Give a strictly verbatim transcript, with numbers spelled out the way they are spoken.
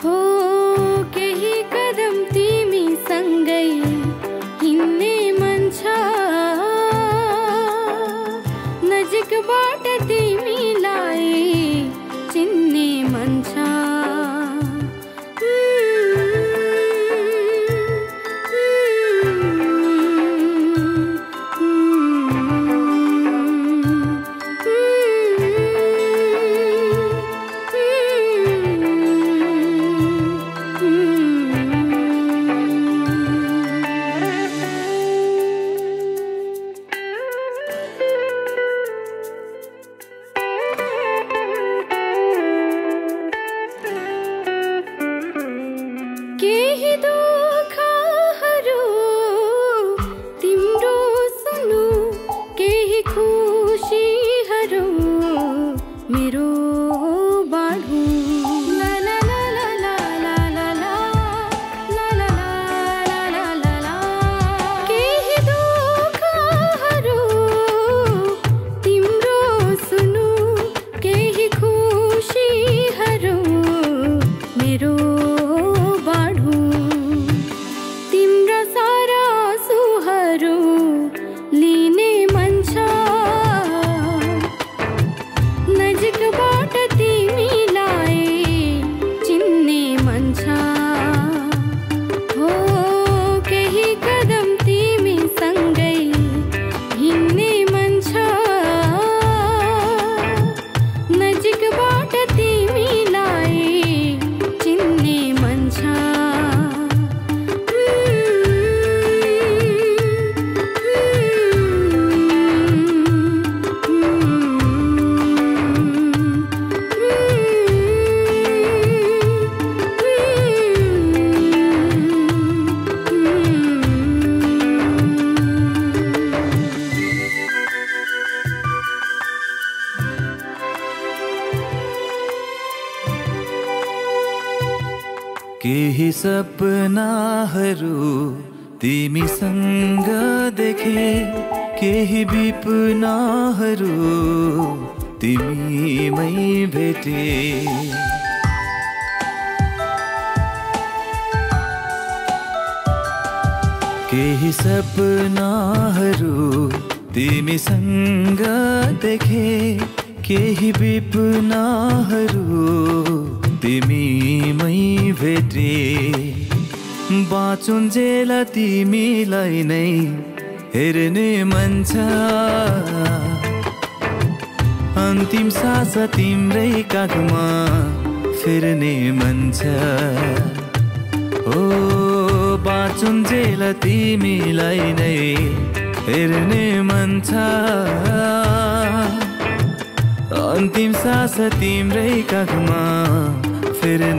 हो केही कदम तिमी सँगै हिँड्ने मन छ नजिकबाट तिमीलाई चिन्ने मन छ केही दुःखहरू तिम्रो सुनु केही खुसीहरू मेरो बाँडु ला ला ला ला ला ला ला ला ला ला ला ला ला केही दुःखहरू तिम्रो सुनु केही खुसीहरू मेरो केही सपनाहरू तिमीसँग देखे केही विपनाहरू तिमीमै भेटे केही सपनाहरू तिमीसँग देखे केही विपनाहरू तिमीमै भेटे बाँचुन्जेल तिमीलाई नै हेर्ने मन छ अन्तिम सास तिम्रै काखमा फेर्ने मन छ ओ बाँचुन्जेल तिमीलाई नै हेर्ने मन छ अन्तिम सास तिम्रै काखमा फेर्ने